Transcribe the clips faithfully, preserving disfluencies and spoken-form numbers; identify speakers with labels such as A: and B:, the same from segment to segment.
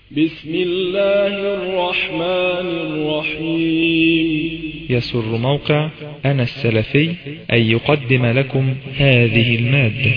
A: بسم الله الرحمن الرحيم.
B: يسر موقع أنا السلفي أن يقدم لكم هذه المادة.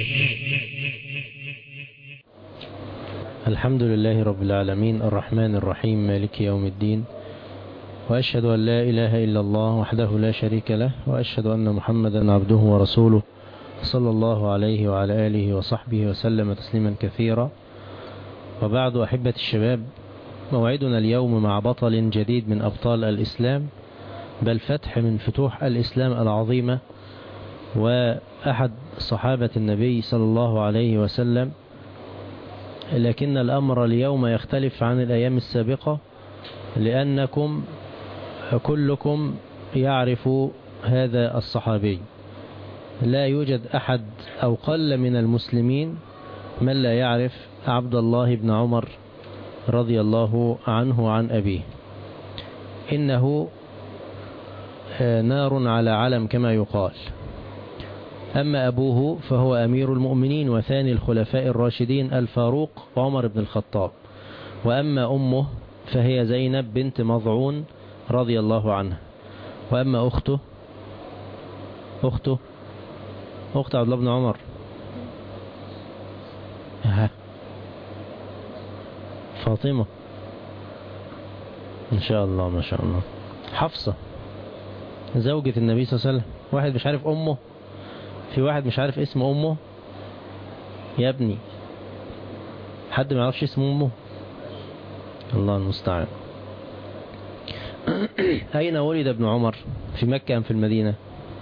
C: الحمد لله رب العالمين الرحمن الرحيم مالك يوم الدين، وأشهد أن لا إله إلا الله وحده لا شريك له، وأشهد أن محمدا عبده ورسوله صلى الله عليه وعلى آله وصحبه وسلم تسليما كثيرا. وبعد، أحبة الشباب، موعدنا اليوم مع بطل جديد من أبطال الإسلام، بل فتح من فتوح الإسلام العظيمة، وأحد صحابة النبي صلى الله عليه وسلم. لكن الأمر اليوم يختلف عن الأيام السابقة، لأنكم كلكم يعرف هذا الصحابي. لا يوجد أحد أو قل من المسلمين من لا يعرف عبد الله بن عمر رضي الله عنه عن أبيه. إنه نار على علم كما يقال. أما أبوه فهو أمير المؤمنين وثاني الخلفاء الراشدين الفاروق عمر بن الخطاب، وأما أمه فهي زينب بنت مضعون رضي الله عنها. وأما أخته أخته أخت عبد الله بن عمر ها فاطمة إن شاء الله، ما شاء الله. حفصة زوجة النبي صلى الله عليه وسلم. واحد مش عارف أمه، في واحد مش عارف اسم أمه يا ابني. حد ما يعرفش اسم أمه؟ الله المستعان. أين ولد ابن عمر؟ في مكة أم في المدينة؟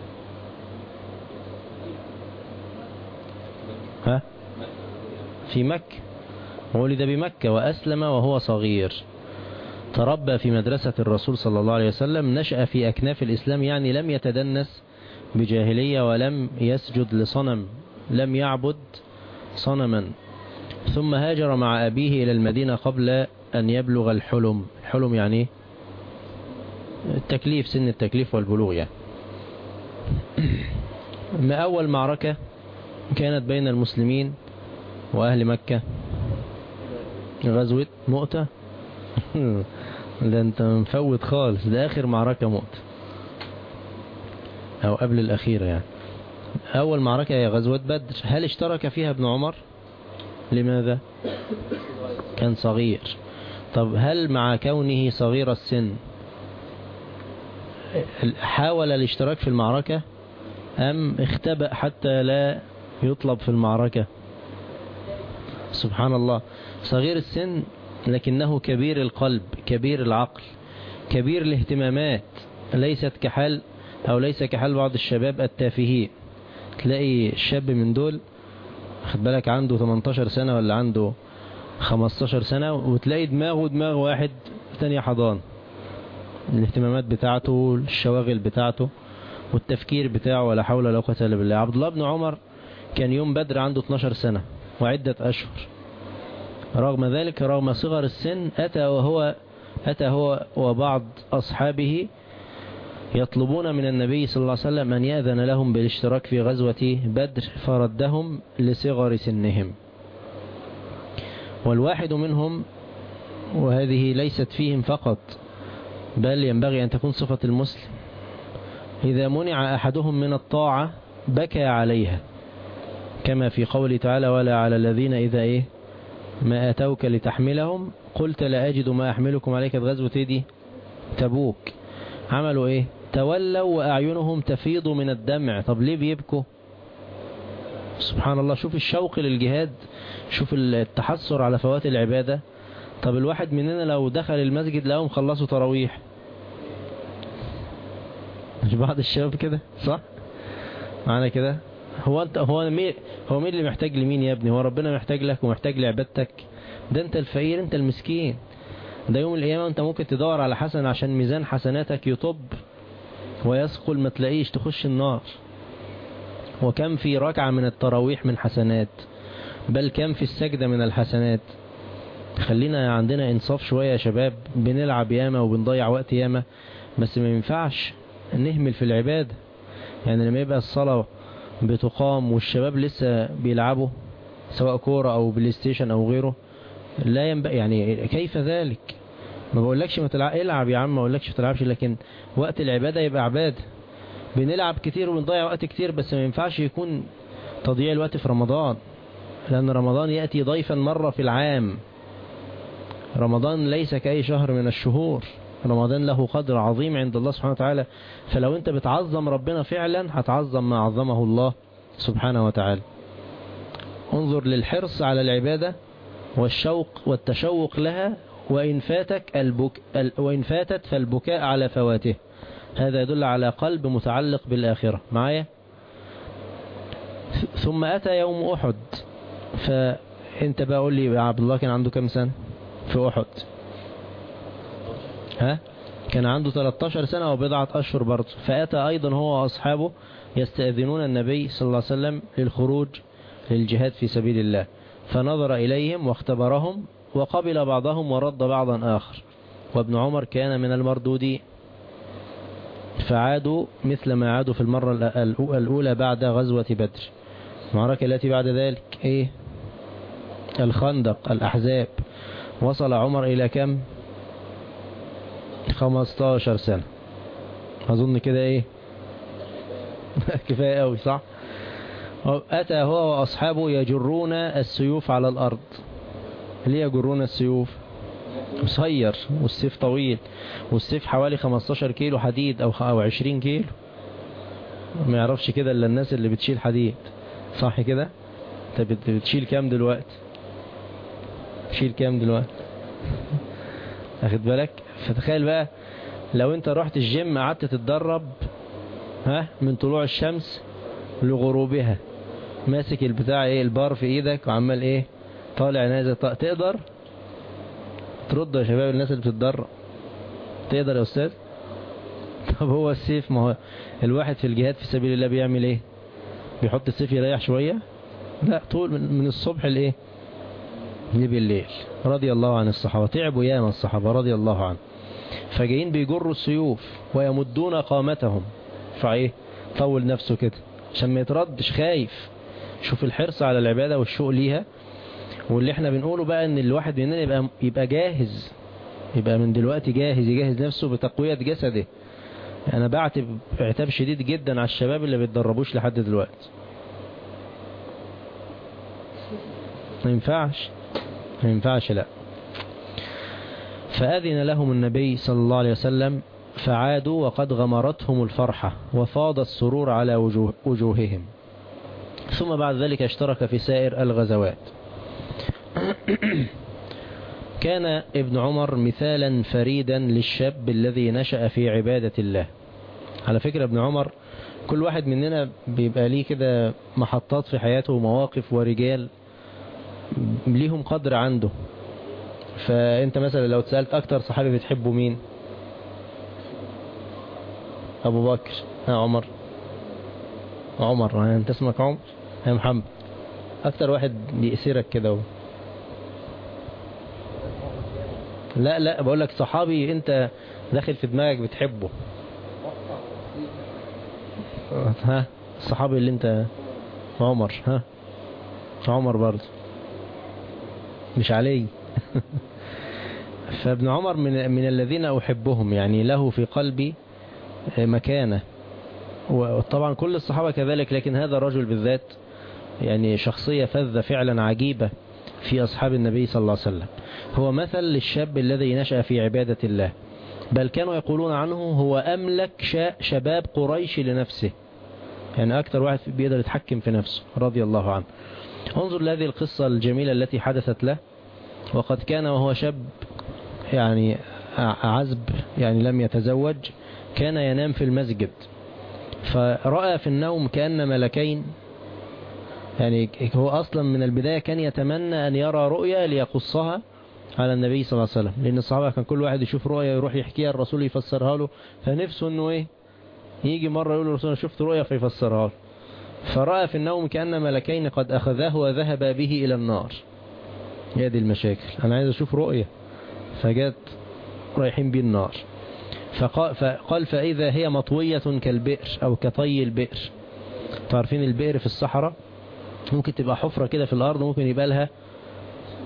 C: ها؟ في مكة. ولد بمكة وأسلم وهو صغير. تربى في مدرسة الرسول صلى الله عليه وسلم. نشأ في أكناف الإسلام، يعني لم يتدنس بجاهلية ولم يسجد لصنم، لم يعبد صنما. ثم هاجر مع أبيه إلى المدينة قبل أن يبلغ الحلم. الحلم يعني التكليف، سن التكليف والبلوغ يعني. ما أول معركة كانت بين المسلمين وأهل مكة؟ غزوة مؤتة. ده انت مفوت خالص، ده آخر معركة مؤتة أو قبل الأخيرة يعني. أول معركة هي غزوة بدر. هل اشترك فيها ابن عمر؟ لماذا؟ كان صغير. طب هل مع كونه صغير السن حاول الاشتراك في المعركة أم اختبأ حتى لا يطلب في المعركة؟ سبحان الله. صغير السن لكنه كبير القلب، كبير العقل، كبير الاهتمامات. ليست كحال أو ليس كحال بعض الشباب التافهين. تلاقي الشاب من دول خد بالك عنده ثمانية عشر سنة ولا عنده خمسة عشر سنة، وتلاقي دماغه دماغ واحد تانية حضان. الاهتمامات بتاعته، الشواغل بتاعته، والتفكير بتاعه ولا حول ولا قوة إلا بالله. عبد الله بن عمر كان يوم بدر عنده اثناشر سنة وعدة أشهر. رغم ذلك، رغم صغر السن، أتى وهو أتى هو وبعض أصحابه يطلبون من النبي صلى الله عليه وسلم أن يأذن لهم بالاشتراك في غزوة بدر، فردهم لصغر سنهم. والواحد منهم، وهذه ليست فيهم فقط بل ينبغي أن تكون صفة المسلم، إذا منع أحدهم من الطاعة بكى عليها، كما في قوله تعالى: ولا على الذين إذا إيه ما أتوك لتحملهم قلت لا أجد ما أحملكم عليك. غزوة دي تبوك. عملوا إيه؟ تولوا وأعينهم تفيض من الدمع. طب ليه بيبكوا؟ سبحان الله. شوف الشوق للجهاد، شوف التحسر على فوات العبادة. طب الواحد مننا لو دخل المسجد لهم خلصوا تراويح، مش بعض الشباب كده صح؟ معنا كده. هو انت هو مين هو مين اللي محتاج لمين يا ابني؟ هو ربنا محتاج لك ومحتاج لعبادتك. ده انت الفقير، انت المسكين. ده يوم القيامة انت ممكن تدور على حسن عشان ميزان حسناتك يطب ويثقل، ما تلاقيش، تخش النار. وكم في ركعة من التراويح من حسنات، بل كم في السجدة من الحسنات. خلينا عندنا انصاف شوية يا شباب. بنلعب ياما وبنضيع وقت ياما، بس ما ينفعش نهمل في العبادة. يعني لما يبقى الصلاة بتقام والشباب لسه بيلعبوا سواء كورة او بلاي ستيشن او غيره، لا ينبغي، يعني كيف ذلك؟ ما بقولكش ما تلعب، العب يا عم، ما بقولكش ما تلعبش، لكن وقت العبادة يبقى عبادة. بنلعب كتير وبنضيع وقت كتير، بس ما ينفعش يكون تضييع الوقت في رمضان، لأن رمضان يأتي ضيفا مرة في العام. رمضان ليس كأي شهر من الشهور، رمضان له قدر عظيم عند الله سبحانه وتعالى. فلو انت بتعظم ربنا فعلا هتعظم ما عظمه الله سبحانه وتعالى. انظر للحرص على العبادة والشوق والتشوق لها، وإن فاتك البك... وإن فاتت فالبكاء على فواته. هذا يدل على قلب متعلق بالآخرة. معايا؟ ثم أتى يوم أحد. فأنت بقى قول لي يا عبد الله كان عنده كم سنة في أحد؟ ها؟ كان عنده ثلاثة عشر سنة وبضعة أشهر برضه. فأتى أيضا هو وأصحابه يستأذنون النبي صلى الله عليه وسلم للخروج للجهاد في سبيل الله، فنظر إليهم واختبرهم وقبل بعضهم ورد بعضا آخر. وابن عمر كان من المردودين، فعادوا مثل ما عادوا في المرة الأولى بعد غزوة بدر. المعركة التي بعد ذلك إيه؟ الخندق، الأحزاب. وصل عمر إلى كم؟ خمستاشر سنة أظن كده. إيه كفاية أوي صح؟ أتى هو وأصحابه يجرون السيوف على الأرض. ليه يجرون السيوف؟ قصير والسيف طويل، والسيف حوالي خمستاشر كيلو حديد أو أو عشرين كيلو. ما يعرفش كده إلا الناس اللي بتشيل حديد، صح كده؟ أنت بتشيل كام دلوقتي؟ بتشيل كام دلوقتي؟ أخد بالك؟ فتخيل بقى لو أنت رحت الجيم قعدت تتدرب ها من طلوع الشمس لغروبها، ماسك البتاع ايه البار في ايدك وعمال ايه طالع نازل، تقدر ترد يا شباب؟ الناس اللي بتتدرب تقدر يا استاذ؟ طب هو السيف، ما هو الواحد في الجهاد في سبيل الله بيعمل ايه؟ بيحط السيف يريح شوية؟ لا، طول من الصبح لايه لبالليل. رضي الله عن الصحابة، تعبوا ياما الصحابة رضي الله عنهم. فجايين بيجروا السيوف ويمدون قامتهم، فايه طول نفسه كده عشان ما يتردش، خايف. شوف الحرص على العبادة والشوق ليها. واللي احنا بنقوله بقى ان الواحد مننا يبقى يبقى جاهز، يبقى من دلوقتي جاهز، يجهز نفسه بتقوية جسده. انا بعتب اعتاب شديد جدا على الشباب اللي بيتدربوش لحد دلوقتي. ما ينفعش، ما ينفعش، لا. فأذن لهم النبي صلى الله عليه وسلم فعادوا وقد غمرتهم الفرحة وفاض السرور على وجوه وجوههم. ثم بعد ذلك اشترك في سائر الغزوات. كان ابن عمر مثالا فريدا للشاب الذي نشأ في عبادة الله. على فكرة ابن عمر كل واحد مننا بيبقى ليه كده محطات في حياته ومواقف ورجال ليهم قدر عنده. فانت مثلا لو تسألت اكتر صحابي بتحبه مين؟ ابو بكر. ها عمر؟ عمر. انت اسمك عمر؟ يا محمد. اكتر واحد بيأسرك كده. لا لا بقول لك صحابي انت داخل في دماغك بتحبه. ها الصحابي اللي انت؟ عمر. ها عمر برضه مش علي. فابن عمر من من الذين أحبهم، يعني له في قلبي مكانة. وطبعا كل الصحابة كذلك، لكن هذا الرجل بالذات يعني شخصية فذة فعلا عجيبة في أصحاب النبي صلى الله عليه وسلم. هو مثل للشاب الذي نشأ في عبادة الله، بل كانوا يقولون عنه هو أملك شباب قريش لنفسه، يعني أكثر واحد بيقدر يتحكم في نفسه رضي الله عنه. انظر لهذه القصة الجميلة التي حدثت له. وقد كان وهو شاب يعني عزب، يعني لم يتزوج، كان ينام في المسجد فرأى في النوم كأن ملكين. يعني هو أصلا من البداية كان يتمنى أن يرى رؤيا ليقصها على النبي صلى الله عليه وسلم، لأن الصحابة كان كل واحد يشوف رؤيا يروح يحكيها الرسول يفسرها له، فنفسه أنه إيه يجي مرة يقول الرسول شفت رؤيا فيفسرها له. فرأى في النوم كأن ملكين قد أخذاه وذهب به إلى النار. هذه المشاكل، أنا عايز أشوف رؤية، فجات رايحين بيه النار. فقال, فقال فإذا هي مطوية كالبئر أو كطي البئر. تعرفين البئر في الصحراء ممكن تبقى حفرة كده في الأرض، ممكن يبقى لها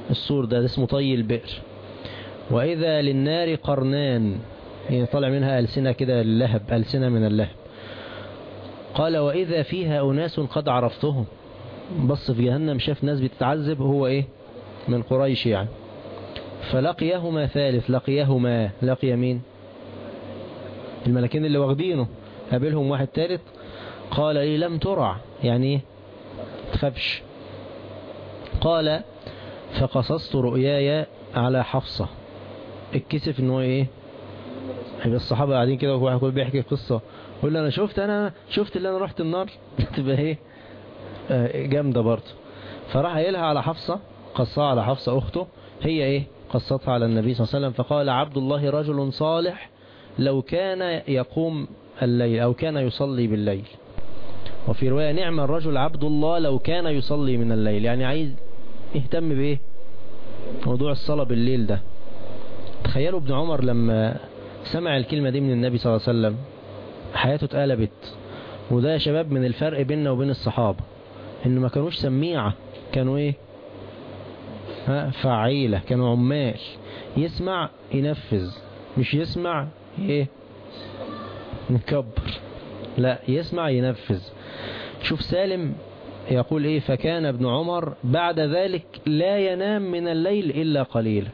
C: السور ده, ده اسمه طي البئر. وإذا للنار قرنان، يعني طالع منها ألسنة كده اللهب، ألسنة من اللهب. قال وإذا فيها أناس قد عرفتهم، بص في جهنم شاف ناس بتتعذب، هو إيه من قريش يعني. فلقيهما ثالث، لقيهما لقي مين؟ الملكين اللي واخدينه، قابلهم واحد ثالث. قال لي لم ترع، يعني ايه تخافش. قال فقصصت رؤياي على حفصة. اتكسف ان هو ايه، يبقى الصحابة قاعدين كده وواحد كل بيحكي قصة يقول له انا شفت انا شفت اللي انا رحت النار تبقى ايه آه جامدة برضه. فراح قايلها على حفصة، قصها على حفصة اخته، هي ايه قصتها على النبي صلى الله عليه وسلم. فقال عبد الله رجل صالح لو كان يقوم الليل أو كان يصلي بالليل. وفي رواية نعم الرجل عبد الله لو كان يصلي من الليل، يعني عايز يهتم بإيه موضوع الصلاة بالليل ده. تخيلوا ابن عمر لما سمع الكلمة دي من النبي صلى الله عليه وسلم حياته اتقلبت. وده يا شباب من الفرق بيننا وبين الصحابة، إنه ما كانوش سميعة، كانوا إيه ها فعيلة، كانوا عمال، يسمع ينفذ، مش يسمع ايه نكبر، لا يسمع ينفذ. شوف سالم يقول ايه فكان ابن عمر بعد ذلك لا ينام من الليل الا قليلا.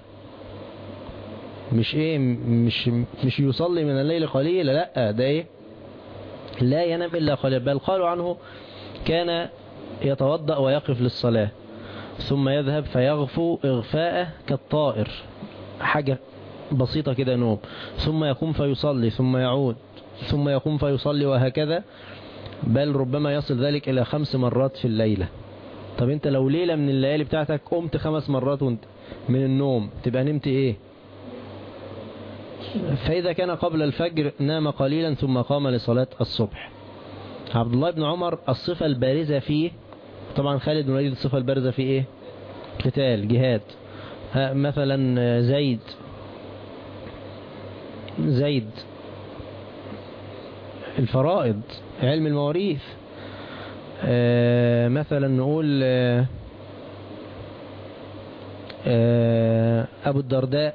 C: مش ايه مش مش يصلي من الليل قليلا، لا ده ايه لا ينام الا قليلا. بل قالوا عنه كان يتوضأ ويقف للصلاة ثم يذهب فيغفو اغفاءه كالطائر، حاجة بسيطة كده نوم، ثم يقوم فيصلي ثم يعود ثم يقوم فيصلي، وهكذا. بل ربما يصل ذلك إلى خمس مرات في الليلة. طب انت لو ليلة من الليالي بتاعتك قمت خمس مرات وانت من النوم تبقى نمت ايه؟ فإذا كان قبل الفجر نام قليلا ثم قام لصلاة الصبح. عبد الله بن عمر الصفة البارزة فيه، طبعا خالد بن الوليد الصفة البارزة فيه ايه؟ قتال جهاد. مثلا زيد زيد الفرائض علم المواريث. آه مثلا نقول آه آه أبو الدرداء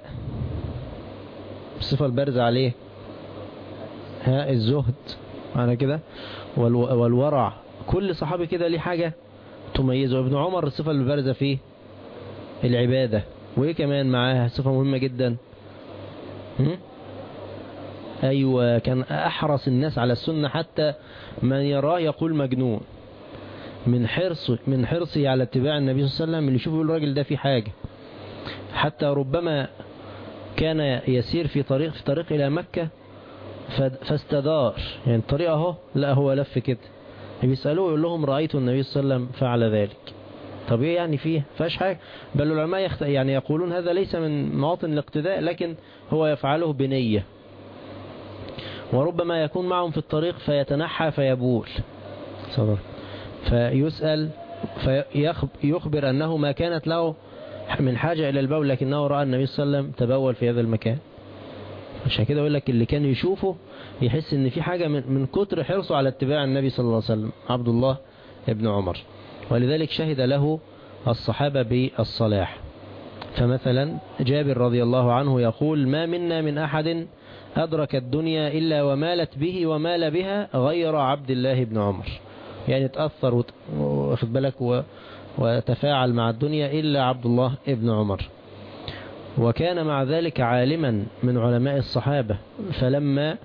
C: الصفة البارزة عليه ها الزهد معنى كده والورع. كل صحابي كده ليه حاجة تميزه. ابن عمر الصفة البارزة فيه العبادة، وإيه كمان معاها صفة مهمة جدا، هم؟ أيوة كان أحرص الناس على السنة، حتى من يراه يقول مجنون من حرصه من حرصه على اتباع النبي صلى الله عليه وسلم. اللي يشوفه الراجل ده في حاجة. حتى ربما كان يسير في طريق في طريق إلى مكة فاستدار، يعني الطريق اهو لا هو لف كده. بيسألوه يقول لهم رأيت النبي صلى الله عليه وسلم فعل ذلك. طب ايه يعني فيه فاش حاجة؟ بل العلماء يخت... يعني يقولون هذا ليس من مواطن الاقتداء، لكن هو يفعله بنية. وربما يكون معهم في الطريق فيتنحى فيبول صدر. فيسأل فيخبر أنه ما كانت له من حاجة إلى البول، لكنه رأى النبي صلى الله عليه وسلم تبول في هذا المكان. عشان كده يقول لك اللي كان يشوفه يحس ان في حاجة من, من كتر حرصه على اتباع النبي صلى الله عليه وسلم عبد الله ابن عمر. ولذلك شهد له الصحابة بالصلاح. فمثلا جابر رضي الله عنه يقول ما منا من أحد أدرك الدنيا إلا ومالت به ومال بها غير عبد الله بن عمر. يعني تأثر واخد بالك وتفاعل مع الدنيا إلا عبد الله ابن عمر. وكان مع ذلك عالما من علماء الصحابة. فلما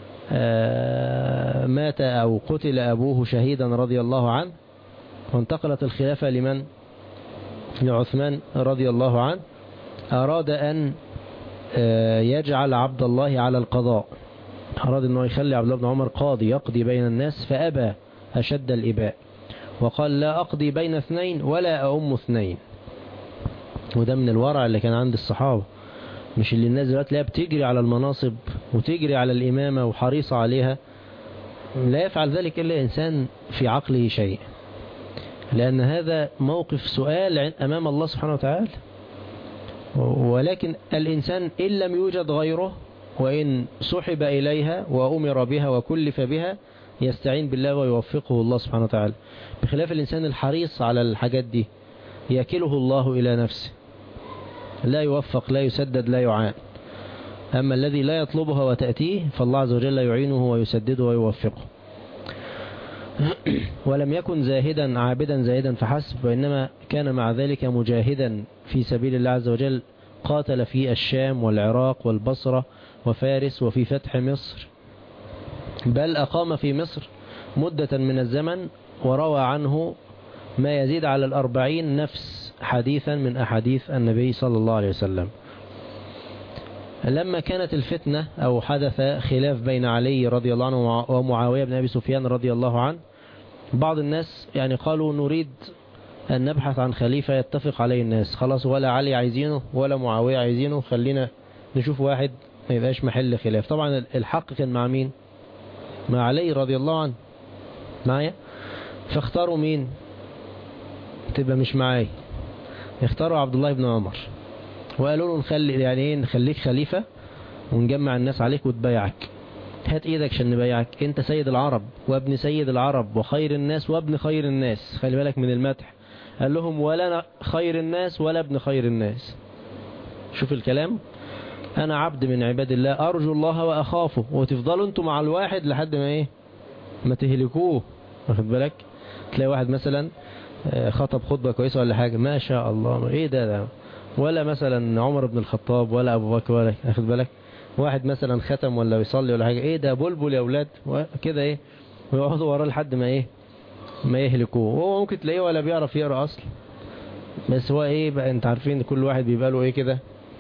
C: مات أو قتل أبوه شهيدا رضي الله عنه وانتقلت الخلافة لمن؟ لعثمان رضي الله عنه، أراد أن يجعل عبد الله على القضاء. أراد أنه يخلي عبد الله بن عمر قاضي يقضي بين الناس، فأبى أشد الإباء وقال لا أقضي بين اثنين ولا أؤم اثنين. وده من الورع اللي كان عند الصحابة، مش اللي الناس دلوقتي لا بتجري على المناصب وتجري على الإمامة وحريصة عليها. لا يفعل ذلك إلا إنسان في عقله شيء، لأن هذا موقف سؤال أمام الله سبحانه وتعالى. ولكن الإنسان إن لم يوجد غيره وإن سحب إليها وأمر بها وكلف بها يستعين بالله ويوفقه الله سبحانه وتعالى. بخلاف الإنسان الحريص على الحاجات دي يكله الله إلى نفسه. لا يوفق لا يسدد لا يعان. أما الذي لا يطلبها وتأتيه فالله عز وجل يعينه ويسدده ويوفقه. ولم يكن زاهدا عابدا زاهدا فحسب، وإنما كان مع ذلك مجاهدا في سبيل الله عز وجل، قاتل في الشام والعراق والبصرة وفارس وفي فتح مصر، بل أقام في مصر مدة من الزمن، وروى عنه ما يزيد على الأربعين نفس حديثا من أحاديث النبي صلى الله عليه وسلم. لما كانت الفتنة أو حدث خلاف بين علي رضي الله عنه ومعاوية بن أبي سفيان رضي الله عنه، بعض الناس يعني قالوا نريد أن نبحث عن خليفة يتفق عليه الناس، خلاص ولا علي عايزينه ولا معاوية عايزينه، خلينا نشوف واحد ما يبقاش محل خلاف. طبعا الحق كان مع مين؟ مع علي رضي الله عنه معايا. فاختاروا مين؟ تبقى مش معاي، اختاروا عبد الله بن عمر، وقالوا له نخلي يعني ايه نخليك خليفة ونجمع الناس عليك وتبايعك، هات ايدك عشان نبايعك، انت سيد العرب وابن سيد العرب وخير الناس وابن خير الناس. خلي بالك من المدح، قال لهم ولا أنا خير الناس ولا ابن خير الناس. شوف الكلام، انا عبد من عباد الله ارجو الله واخافه، وتفضلوا انتوا مع الواحد لحد ما ايه ما تهلكوه. واخد بالك؟ تلاقي واحد مثلا خطب خطبة كويسة ولا حاجة، ما شاء الله ايه ده, ده ولا مثلا عمر بن الخطاب ولا ابو بكر ولا، واخد بالك؟ واحد مثلا ختم ولا بيصلي ولا حاجة، ايه ده بلبل يا اولاد كده ايه، ويقعدوا وراه لحد ما ايه ما يهلكوه. وهو ممكن تلاقيه ولا بيعرف يقرأ اصلا، بس هو ايه بقى، انت عارفين كل واحد بيبقى له ايه كده.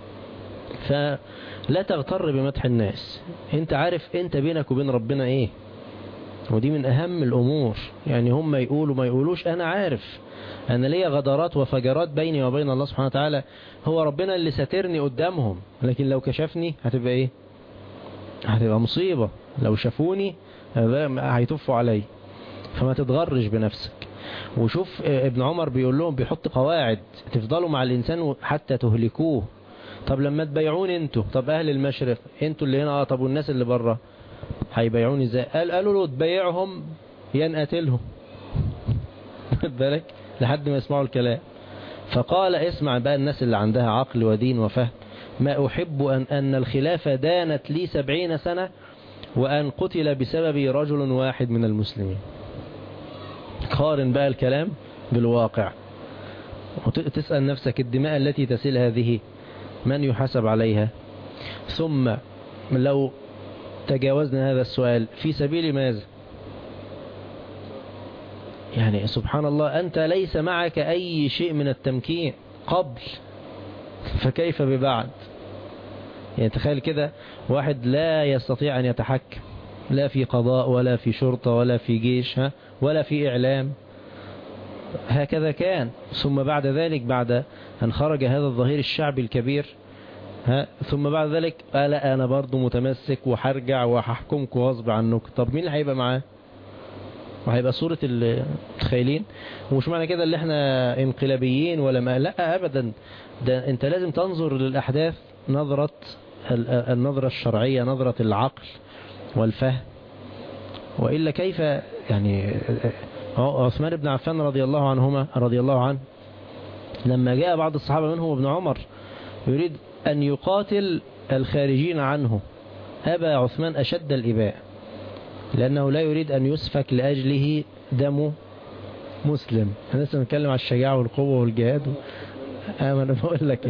C: فلا تغتر بمدح الناس، انت عارف انت بينك وبين ربنا ايه، ودي من اهم الامور. يعني هم يقولوا ما يقولوش، انا عارف انا ليا غدرات وفجرات بيني وبين الله سبحانه وتعالى، هو ربنا اللي ساترني قدامهم، لكن لو كشفني هتبقى ايه، هتبقى مصيبة. لو شافوني هيتفوا علي، فما تتغرش بنفسك. وشوف ابن عمر بيقول لهم بيحط قواعد، تفضلوا مع الانسان حتى تهلكوه. طب لما تبيعوني انتوا، طب اهل المشرق انتوا اللي هنا، اه طب والناس اللي بره هيبيعوني ازاي؟ قال قالوا له تبيعهم ينقتلهم بالك لحد ما يسمعوا الكلام. فقال اسمع بقى الناس اللي عندها عقل ودين وفهم، ما أحب أن, أن الخلافة دانت لي سبعين سنة وأن قتل بسببي رجل واحد من المسلمين. قارن بقى الكلام بالواقع وتسأل نفسك الدماء التي تسيل هذه من يحاسب عليها؟ ثم لو تجاوزنا هذا السؤال في سبيل ماذا؟ يعني سبحان الله، أنت ليس معك أي شيء من التمكين قبل، فكيف ببعد؟ يعني تخيل كده واحد لا يستطيع أن يتحكم لا في قضاء ولا في شرطة ولا في جيش ها ولا في إعلام، هكذا كان. ثم بعد ذلك بعد أن خرج هذا الظهير الشعبي الكبير ها ثم بعد ذلك قال أنا برضو متمسك وحرجع وححكمك غصب عنك. طب مين اللي هيبقى معاه؟ وهيبقى صورة المتخيلين. ومش معنى كده اللي احنا انقلابيين ولا ما، لا أبدا، ده انت لازم تنظر للأحداث نظرة النظرة الشرعية، نظرة العقل والفهم، وإلا كيف يعني. عثمان بن عفان رضي الله عنهما رضي الله عنه لما جاء بعض الصحابة منهم ابن عمر يريد أن يقاتل الخارجين عنه، أبى عثمان أشد الإباء، لأنه لا يريد أن يسفك لأجله دم مسلم. احنا لسه بنتكلم على الشجاعة والقوة والجهاد، أنا بقول لك.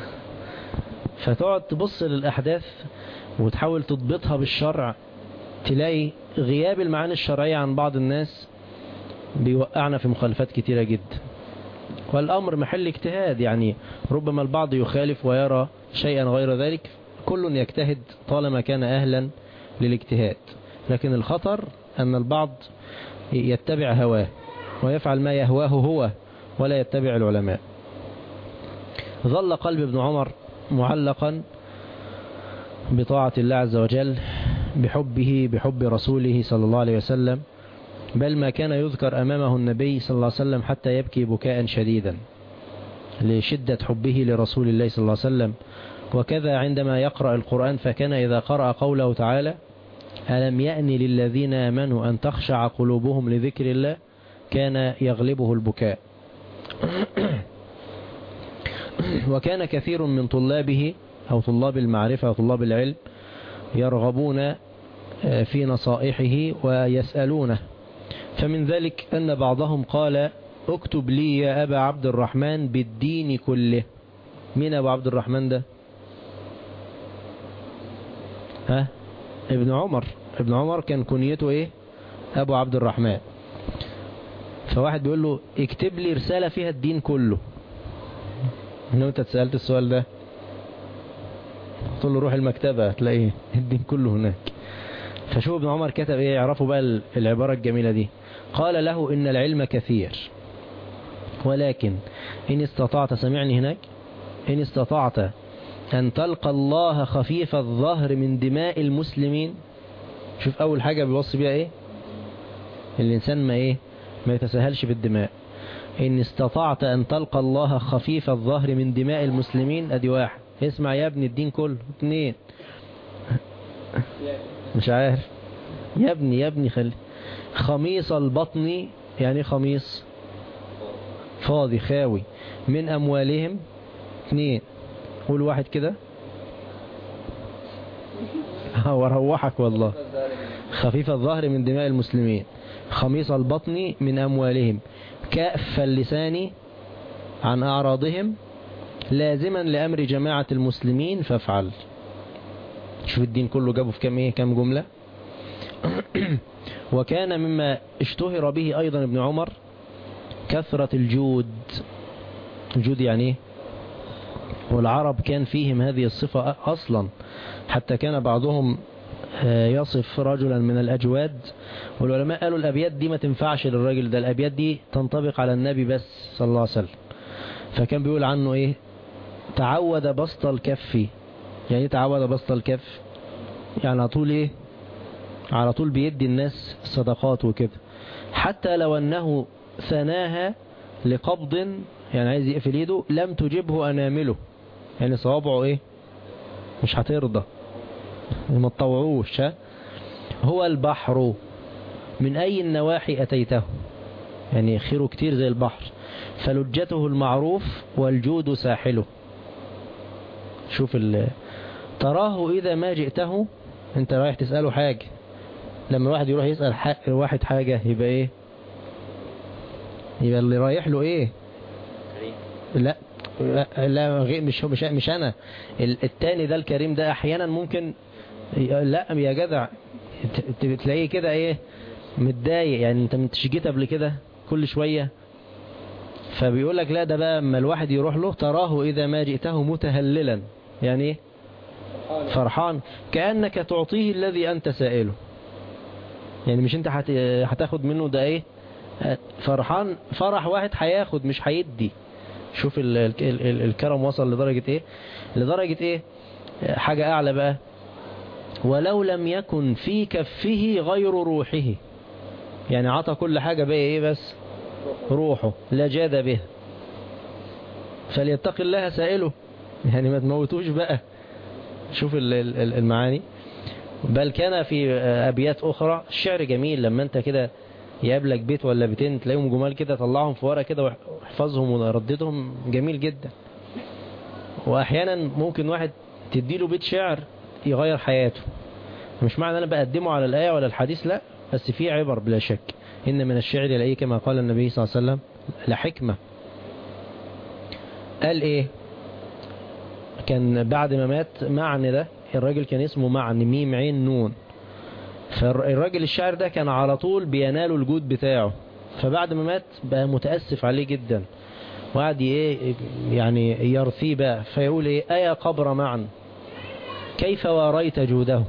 C: فتقعد تبص للأحداث وتحاول تضبطها بالشرع، تلاقي غياب المعاني الشرعية عن بعض الناس بيوقعنا في مخالفات كتيرة جدا، والأمر محل اجتهاد. يعني ربما البعض يخالف ويرى شيئا غير ذلك، كل يجتهد طالما كان أهلا للاجتهاد، لكن الخطر أن البعض يتبع هواه ويفعل ما يهواه هو ولا يتبع العلماء. ظل قلب ابن عمر معلقا بطاعة الله عز وجل، بحبه بحب رسوله صلى الله عليه وسلم، بل ما كان يذكر أمامه النبي صلى الله عليه وسلم حتى يبكي بكاء شديدا لشدة حبه لرسول الله صلى الله عليه وسلم. وكذا عندما يقرأ القرآن، فكان إذا قرأ قوله تعالى ألم يأن للذين آمنوا أن تخشع قلوبهم لذكر الله، كان يغلبه البكاء. وكان كثير من طلابه أو طلاب المعرفة أو طلاب العلم يرغبون في نصائحه ويسألونه. فمن ذلك أن بعضهم قال اكتب لي يا أبا عبد الرحمن بالدين كله. مين أبو عبد الرحمن ده؟ ها؟ ابن عمر. ابن عمر كان كنيته ايه؟ أبو عبد الرحمن. فواحد بيقول له اكتب لي رسالة فيها الدين كله. انه انت اتسألت السؤال ده، قلت له روح المكتبة هتلاقيه الدين كله هناك. فشوف ابن عمر كتب ايه، يعرفوا بقى العبارة الجميلة دي. قال له إن العلم كثير، ولكن إن استطعت، سمعني هناك، إن استطعت أن تلقى الله خفيف الظهر من دماء المسلمين. شوف أول حاجة بيوصي بيها إيه؟ الإنسان ما إيه؟ ما يتساهلش بالدماء. إن استطعت أن تلقى الله خفيف الظهر من دماء المسلمين، أدي واحد. اسمع يا ابني الدين كله. اثنين، مش عارف يا ابني يا ابني خلي خميص البطن. يعني خميص فاضي خاوي من أموالهم. اثنين، قول واحد كده وروحك والله. خفيف الظهر من دماء المسلمين، خميص البطن من أموالهم، كأف اللسان عن أعراضهم، لازما لأمر جماعة المسلمين فافعل. شوف الدين كله جابه في كم ايه كم جملة. وكان مما اشتهر به أيضا ابن عمر كثرة الجود. الجود يعني ايه؟ والعرب كان فيهم هذه الصفة أصلا، حتى كان بعضهم يصف رجلا من الأجواد، والعلماء قالوا الأبيات دي ما تنفعش للراجل ده، الأبيات دي تنطبق على النبي بس صلى الله عليه وسلم. فكان بيقول عنه ايه؟ تعود بسط الكف. يعني تعود بسط الكف يعني على طول ايه؟ على طول بيدي الناس صدقات وكده، حتى لو أنه ثناها لقبض، يعني عايز يقفل ايده، لم تجبه أنامله. يعني صوابعه ايه؟ مش هترضى، ما تطوعوش. هو البحر من أي النواحي أتيته، يعني خيره كتير زي البحر. فلجته المعروف والجود ساحله. شوف تراه إذا ما جئته، انت رايح تسأله حاجة، لما الواحد يروح يسأل واحد حاجة يبقى ايه؟ يبقى اللي رايح له ايه؟ لا لا مش مش مش انا التاني ده الكريم ده احيانا ممكن لا يا جدع تلاقيه كده ايه؟ متضايق. يعني انت مش جيت قبل كده كل شوية؟ فبيقول لك لا، ده بقى اما الواحد يروح له تراه اذا ما جئته متهللا. يعني ايه؟ فرحان، كأنك تعطيه الذي انت سائله. يعني مش انت هتاخد منه، ده ايه؟ فرحان فرح واحد هياخد مش هيدي. شوف ال ال ال الكرم وصل لدرجة ايه؟ لدرجة ايه؟ حاجة اعلى بقى. ولو لم يكن في كفه غير روحه، يعني عطى كل حاجة بقى ايه بس؟ روحه، لا جاد به. فليتق الله سائله، يعني ما تموتوش بقى. شوف المعاني. بل كان في أبيات أخرى، الشعر جميل لما أنت كده يقابلك بيت ولا بيتين تلاقيهم جمال كده، طلعهم في ورقة كده واحفظهم ورددهم، جميل جدا. وأحيانا ممكن واحد تديله بيت شعر يغير حياته. مش معنى أنا بقدمه على الآية ولا الحديث، لا، بس فيه عبر بلا شك. إن من الشعر لأيه كما قال النبي صلى الله عليه وسلم لحكمة. قال إيه؟ كان بعد ما مات معن، ده الراجل كان اسمه معن، ميم عين نون. فالراجل الشاعر ده كان على طول بيناله الجود بتاعه، فبعد ما مات بقى متأسف عليه جدا، وقعد ايه يعني يرثيه بقى، فيقول ايه؟ ايا قبر معن كيف واريت جوده.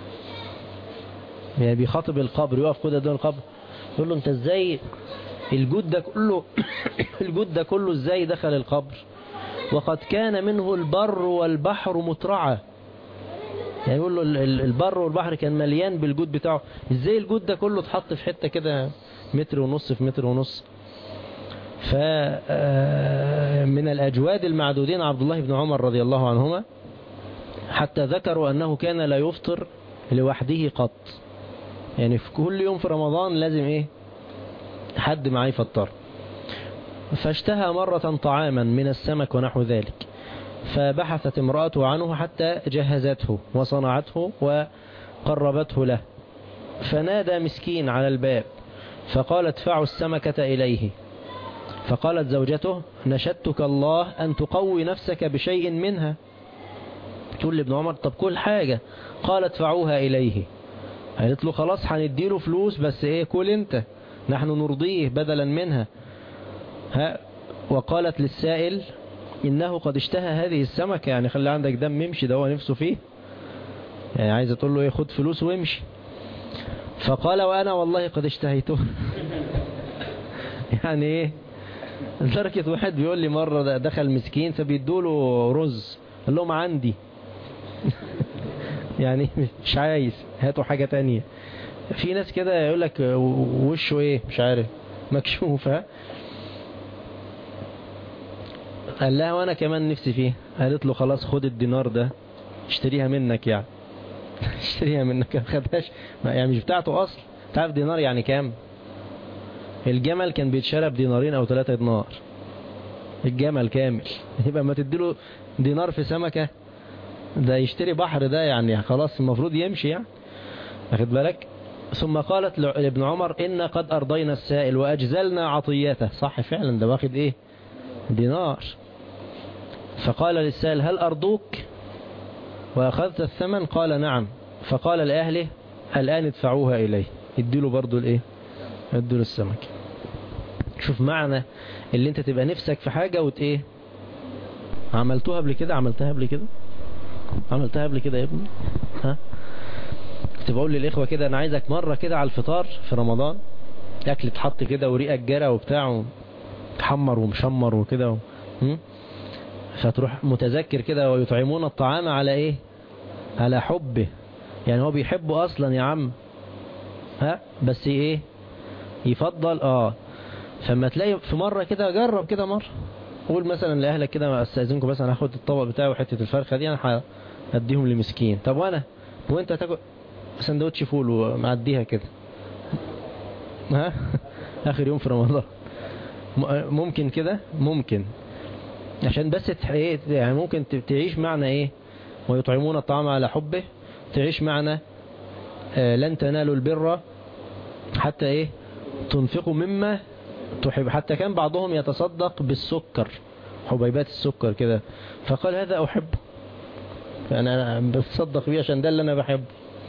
C: يعني بيخاطب القبر، يقف كده قدام القبر يقول له انت ازاي الجود ده كله الجود ده كله ازاي دخل القبر؟ وقد كان منه البر والبحر مترعة. يعني يقول له البر والبحر كان مليان بالجود بتاعه، ازاي الجود ده كله اتحط في حتة كده متر ونص في متر ونص؟ فمن الأجواد المعدودين عبد الله بن عمر رضي الله عنهما، حتى ذكروا أنه كان لا يفطر لوحده قط. يعني في كل يوم في رمضان لازم ايه؟ حد معاه يفطر. فاشتهى مرة طعاما من السمك ونحو ذلك، فبحثت امرأته عنه حتى جهزته وصنعته وقربته له، فنادى مسكين على الباب فقال ادفعوا السمكة إليه. فقالت زوجته نشدتك الله أن تقوي نفسك بشيء منها. تقول لابن عمر طب كل حاجة، قال ادفعوها إليه. قالت له خلاص هنديله فلوس بس ايه كل انت، نحن نرضيه بدلا منها. ها وقالت للسائل إنه قد اشتهى هذه السمكة، يعني خلي عندك دم يمشي، ده هو نفسه فيه، يعني عايزة تقول له ايه خد فلوس وامشي. فقال وأنا والله قد اشتهيته. يعني ايه، لدرجة واحد بيقول لي مرة دخل مسكين فبيدوله رز، قال لهم عندي. يعني مش عايز، هاتوا حاجة تانية. في ناس كده يقول لك وشه ايه مش عارف مكشوف. ها قال لها وانا كمان نفسي فيه. قالت له خلاص خد الدينار ده اشتريها منك، يعني اشتريها منك. ما خدهاش يعني مش بتاعته اصلا. تعرف دينار يعني كام؟ الجمل كان بيتشرى بدينارين او ثلاثة دينار، الجمل كامل. يبقى ما تديله دينار في سمكة، ده يشتري بحر ده، يعني خلاص المفروض يمشي يعني، واخد بالك. ثم قالت لابن عمر إن قد أرضينا السائل وأجزلنا عطيته. صح فعلا، ده واخد إيه دينار. فقال للسائل هل أرضوك وأخذت الثمن؟ قال نعم. فقال لأهله الآن ادفعوها إليه، اديله برضو الإيه، اديله السمك. شوف معنى اللي انت تبقى نفسك في حاجة وت ايه عملتوها قبل كده. عملتها قبل كده عملتها قبل كده يا ابني. ها كنت بقول للإخوة كده أنا عايزك مرة كده على الفطار في رمضان، أكل تحط كده وريقك جرى وبتاع تحمر ومشمر وكده و... فتروح متذكر كده ويطعمون الطعام على إيه، على حبه، يعني هو بيحبه أصلا يا عم. ها بس إيه يفضل آه فما تلاقي في مرة كده جرب كده مرة، قول مثلا لأهلك كده أستاذنكم بس أنا هاخد الطبق بتاعي وحتة الفرخة دي أنا هديهم لمسكين. طب وأنا وأنت تاكل سندوتش فول ومعديها كده. ها آخر يوم في رمضان ممكن كده، ممكن عشان بس ايه يعني ممكن تعيش معنى ايه ويطعمون الطعام على حبه، تعيش معنى آه لن تنالوا البر حتى ايه تنفقوا مما تحب. حتى كان بعضهم يتصدق بالسكر، حبيبات السكر كده، فقال هذا أحبه، فأنا بتصدق بيه عشان ده اللي أنا بحبه.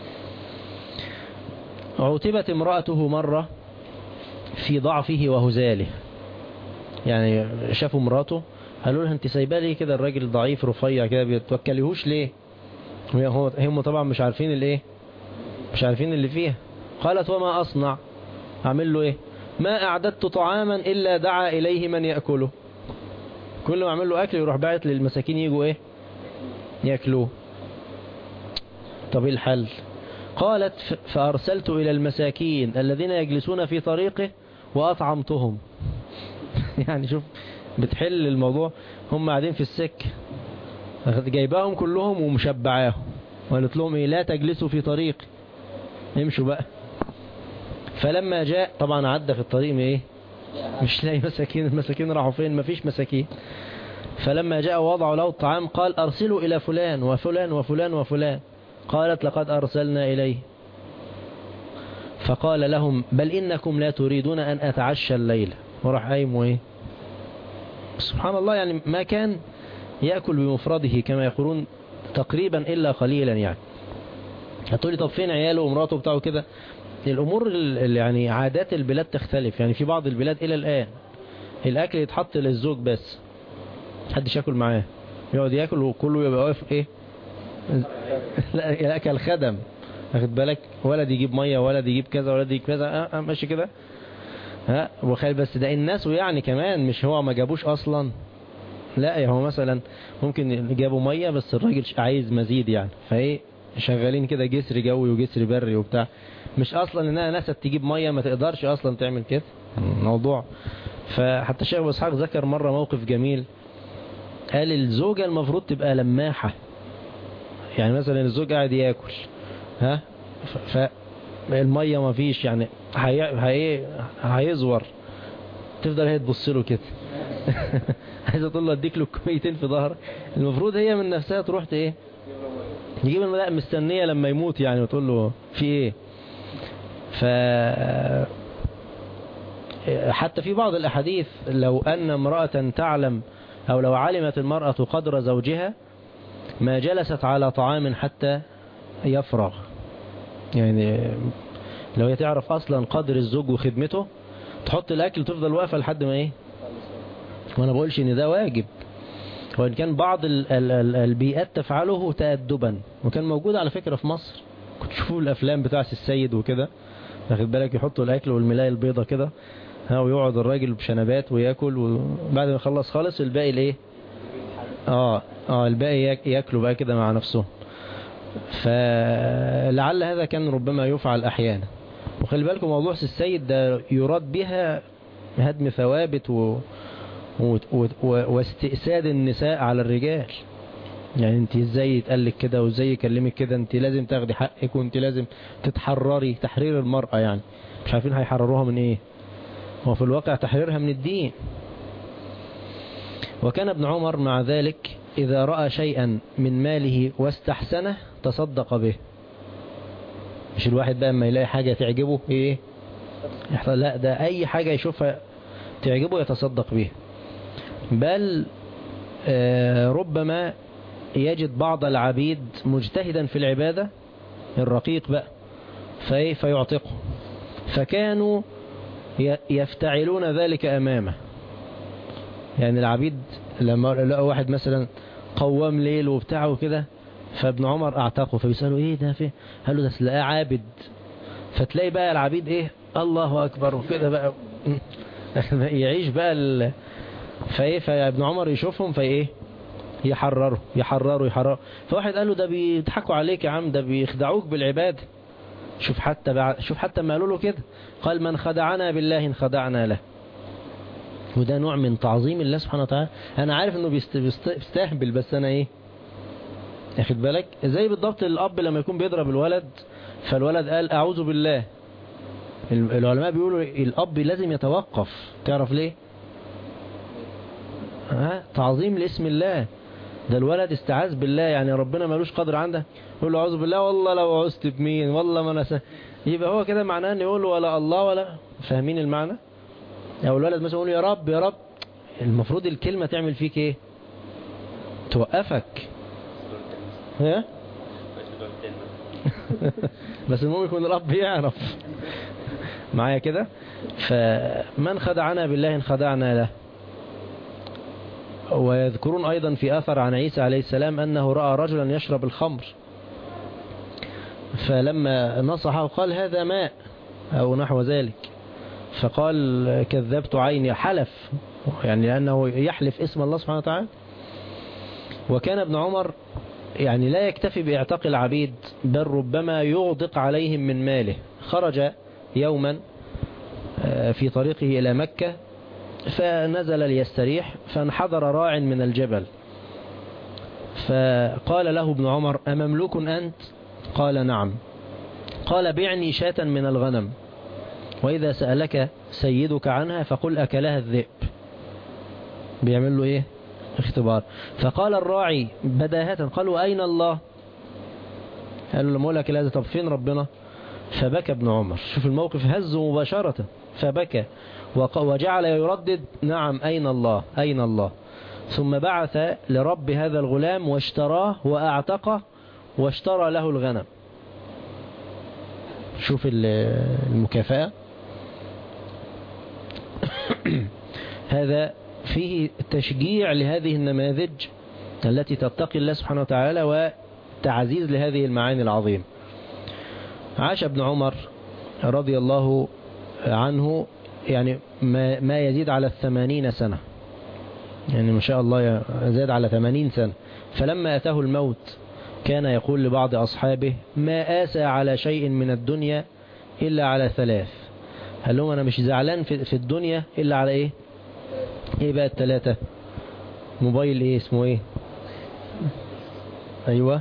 C: عتبت امرأته مرة في ضعفه وهزاله، يعني شافوا امراته قالوا لها انت سايباه ليه كده، الراجل ضعيف رفيع كده بيتوكليهوش ليه، هم طبعا مش عارفين الايه، مش عارفين اللي فيها. قالت وما أصنع، أعمل له ايه، ما أعددت طعاما إلا دعا إليه من يأكله، كل ما أعمل له أكل يروح باعت للمساكين يجوا ايه يأكلوه. طب ايه الحل؟ قالت فأرسلت إلى المساكين الذين يجلسون في طريقه وأطعمتهم. يعني شوف بتحل الموضوع، هم قاعدين في السكة جايباهم كلهم ومشبعاهم وقالت لهم ايه لا تجلسوا في طريق، امشوا بقى. فلما جاء طبعا عدى في الطريق ايه مش لاقي مساكين، المساكين راحوا فين، مفيش مساكين. فلما جاء ووضعوا له الطعام قال أرسلوا إلى فلان وفلان وفلان وفلان. قالت لقد أرسلنا إليه. فقال لهم بل إنكم لا تريدون أن أتعشى الليلة، وراح قايم وإيه سبحان الله، يعني ما كان يأكل بمفرده كما يقولون تقريبا إلا قليلا. يعني هتقولي طب فين عياله ومراته بتاعه كده، الأمور اللي يعني عادات البلاد تختلف. يعني في بعض البلاد إلى الآن الأكل يتحط للزوج بس، محدش ياكل معاه، يقعد ياكل وكله يبقى واقف ايه لا اكل خدم، واخد بالك، ولد يجيب ميه ولد يجيب كذا ولد يجيب كذا، اه ماشي كده. ها وخيل بس ده الناس، ويعني كمان مش هو ما جابوش اصلا، لا هو مثلا ممكن جابوا ميه بس الراجل عايز مزيد يعني، فايه شغالين كده جسر جوي وجسر بري وبتاع، مش اصلا انها ناس تجيب ميه ما تقدرش اصلا تعمل كده موضوع. فحتى الشيخ ابو اسحاق ذكر مره موقف جميل، قال الزوجة المفروض تبقى لماحة. يعني مثلا الزوج قاعد ياكل ها فالمية ما فيش، يعني هي هي هيزور، تفضل هي تبص له كده عايزة تقول له اديك له كوبايتين في ظهرك. المفروض هي من نفسها تروح ايه يجيب الملاء مستنية لما يموت يعني، وتقول له في ايه. ف حتى في بعض الأحاديث لو أن امرأة تعلم أو لو علمت المرأة قدر زوجها ما جلست على طعام حتى يفرغ. يعني لو هي تعرف أصلا قدر الزوج وخدمته تحط الأكل وتفضل واقفة لحد ما إيه. وأنا بقولش إن ده واجب، وإن كان بعض ال ال ال البيئات تفعله تأدبا، وكان موجود على فكرة في مصر. كنت تشوفوا الأفلام بتاع السيد وكده، واخد بالك، يحطوا الأكل والملاية البيضة كده، ها، ويقعد الراجل بشنبات وياكل، وبعد ما يخلص خالص الباقي الايه اه اه الباقي ياكلوا بقى كده مع نفسهم. فلعل هذا كان ربما يفعل احيانا. وخلي بالكم موضوع السيد ده يراد بها هدم ثوابت و... و... و... واستئساد النساء على الرجال. يعني انت ازاي يتقلك كده وازاي يكلمك كده، انت لازم تاخدي حقك وانت لازم تتحرري. تحرير المرأة يعني مش عارفين هيحرروها من ايه، وفي الواقع تحريرها من الدين. وكان ابن عمر مع ذلك إذا رأى شيئا من ماله واستحسنه تصدق به. مش الواحد بقى لما يلاقي حاجة تعجبه ايه يحصل، لا، ده اي حاجة يشوفها تعجبه يتصدق بها. بل آه ربما يجد بعض العبيد مجتهدا في العبادة الرقيق بقى فايه فيعتقه، فكانوا يفتعلون ذلك أمامه. يعني العبيد لما لقوا واحد مثلا قوام ليل وبتاعه وكده، فابن عمر اعتقه، فبيسألوا ايه ده فيه، قالوا ده تلاقيه عابد. فتلاقي بقى العبيد ايه الله أكبر وكده بقى يعيش بقى ال... فايه فابن عمر يشوفهم فايه يحرروا يحرروا يحرروا. فواحد قال له ده بيضحكوا عليك يا عم، ده بيخدعوك بالعبادة. شوف حتى بعد شوف حتى ما قالوا له كده، قال من خدعنا بالله انخدعنا له. وده نوع من تعظيم الله سبحانه وتعالى. انا عارف انه بيست... بيستهبل، بس انا ايه اخد بالك. زي بالضبط الاب لما يكون بيضرب الولد فالولد قال اعوذ بالله، العلماء بيقولوا الاب لازم يتوقف. تعرف ليه؟ ها تعظيم لاسم الله. ده الولد استعاذ بالله، يعني ربنا مالوش قدر عنده، يقول له اعوذ بالله والله لو عزت بمين والله ما انا، يبقى هو كده معناه ان يقول له ولا الله ولا. فاهمين المعنى؟ او الولد مثلا يقول يا رب يا رب، المفروض الكلمة تعمل فيك ايه؟ توقفك. ها بس المهم يكون الاب يعرف معايا كده. فمن خدعنا بالله انخدعنا له. ويذكرون أيضا في أثر عن عيسى عليه السلام أنه رأى رجلا يشرب الخمر، فلما نصحه قال هذا ماء أو نحو ذلك، فقال كذبت عيني، حلف، يعني لأنه يحلف اسم الله سبحانه وتعالى. وكان ابن عمر يعني لا يكتفي باعتاق العبيد، بل ربما يغدق عليهم من ماله. خرج يوما في طريقه إلى مكة فنزل ليستريح، فانحدر راع من الجبل، فقال له ابن عمر أمملوك أنت؟ قال نعم. قال بعني شاة من الغنم، وإذا سألك سيدك عنها فقل أكلها الذئب. بيعمل له إيه؟ اختبار. فقال الراعي بداهة قال وأين الله؟ قال له مولك لازم، طب فين ربنا؟ فبكى ابن عمر. شوف الموقف هزه مباشرة، فبكى وجعل يردد نعم أين الله أين الله. ثم بعث لرب هذا الغلام واشتراه وأعتقه واشترى له الغنم. شوف المكافأة. هذا فيه تشجيع لهذه النماذج التي تتقي الله سبحانه وتعالى وتعزيز لهذه المعاني العظيمة. عاش ابن عمر رضي الله عنه يعني ما, ما يزيد على الثمانين سنة، يعني ما شاء الله زاد على ثمانين سنة. فلما أتاه الموت كان يقول لبعض أصحابه ما آسى على شيء من الدنيا إلا على ثلاث. قال لهم أنا مش زعلان في الدنيا إلا على إيه؟ إيه بقى الثلاثة؟ موبايل إيه اسمه إيه؟ أيوة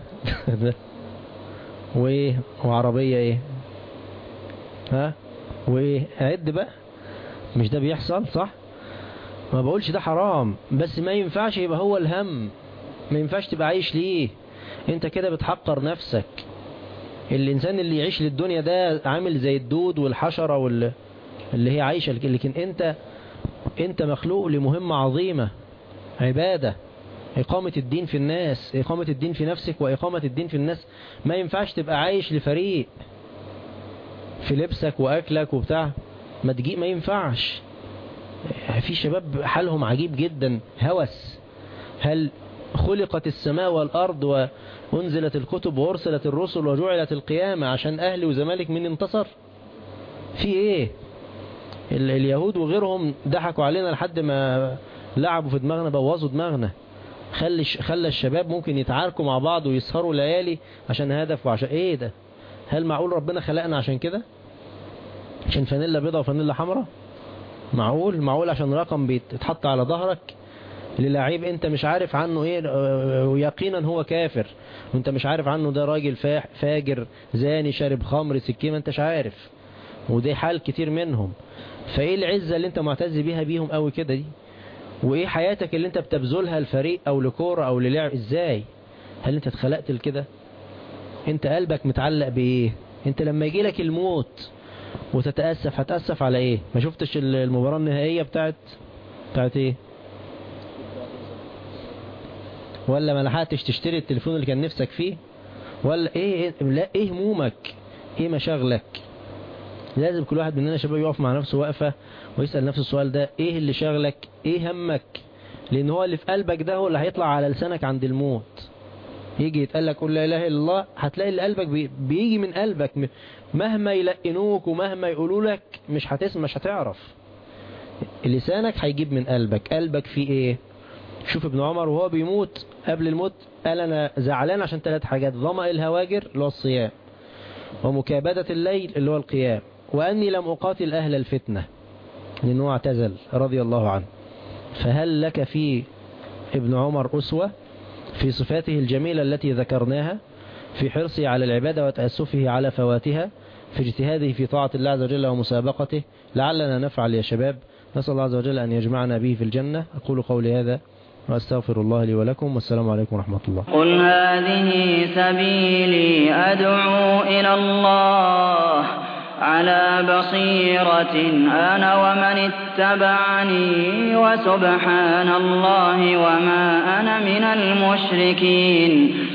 C: وإيه؟ وعربية إيه؟ ها؟ وإيه؟ عد بقى، مش ده بيحصل صح؟ ما بقولش ده حرام، بس ما ينفعش يبقى هو الهم، ما ينفعش تبقى عايش ليه. انت كده بتحقر نفسك. الانسان اللي يعيش للدنيا ده عامل زي الدود والحشرة وال... اللي هي عايشة، لكن انت انت مخلوق لمهمة عظيمة، عبادة، إقامة الدين في الناس، إقامة الدين في نفسك وإقامة الدين في الناس. ما ينفعش تبقى عايش لفريق في لبسك وأكلك وبتاع، ما تجي ما ينفعش. في شباب حالهم عجيب جدا، هوس. هل خلقت السماء والأرض وأنزلت الكتب وأرسلت الرسل وجعلت القيامة عشان أهلي وزمالك مين انتصر؟ في إيه؟ اليهود وغيرهم ضحكوا علينا لحد ما لعبوا في دماغنا، بوظوا دماغنا. خلي خلى الشباب ممكن يتعاركوا مع بعض ويسهروا ليالي عشان هدف وعشان ايه ده؟ هل معقول ربنا خلقنا عشان كده؟ عشان فانيلا بيضة وفانيلا حمراء؟ معقول؟ معقول عشان رقم بيتحط على ظهرك للاعيب انت مش عارف عنه ايه ويقينا هو كافر، وانت مش عارف عنه ده راجل فاجر زاني شارب خمر سكينة، انت مش عارف. وده حال كتير منهم. فايه العزة اللي انت معتز بيها بيهم قوي كده دي؟ وايه حياتك اللي انت بتبذلها لفريق او لكورة او للعب؟ ازاي؟ هل انت اتخلقت لكده؟ انت قلبك متعلق بايه؟ انت لما يجي لك الموت وتتأسف هتأسف على ايه؟ ما شفتش المباراة النهائية بتاعت بتاعت ايه؟ ولا ما لحقتش تشتري التليفون اللي كان نفسك فيه؟ ولا ايه, إيه لا ايه همومك؟ ايه مشاغلك؟ لازم كل واحد مننا شباب يقف مع نفسه وقفة ويسأل نفسه السؤال ده، ايه اللي شاغلك؟ ايه همك؟ لان هو اللي في قلبك ده هو اللي هيطلع على لسانك عند الموت. يجي يتقال لك قل لا اله الا الله، هتلاقي اللي قلبك بي بيجي من قلبك، مهما يلقنوك ومهما يقولوا لك مش هتسمع، مش هتعرف. لسانك هيجيب من قلبك. قلبك فيه ايه؟ شوف ابن عمر وهو بيموت قبل الموت قال انا زعلان عشان ثلاث حاجات: ظمأ الهواجر اللي هو الصيام، ومكابدة الليل اللي هو القيام، وأني لم أقاتل أهل الفتنة، لأنه اعتزل رضي الله عنه. فهل لك في ابن عمر أسوة في صفاته الجميلة التي ذكرناها، في حرصه على العبادة وتأسفه على فواتها، في اجتهاده في طاعة الله عز وجل ومسابقته؟ لعلنا نفعل يا شباب. نسأل الله عز وجل أن يجمعنا به في الجنة. أقول قولي هذا وأستغفر الله لي ولكم، والسلام عليكم ورحمة الله.
D: قل هذه سبيلي أدعو إلى الله على بصيرة أنا ومن اتبعني، وسبحان الله وما أنا من المشركين.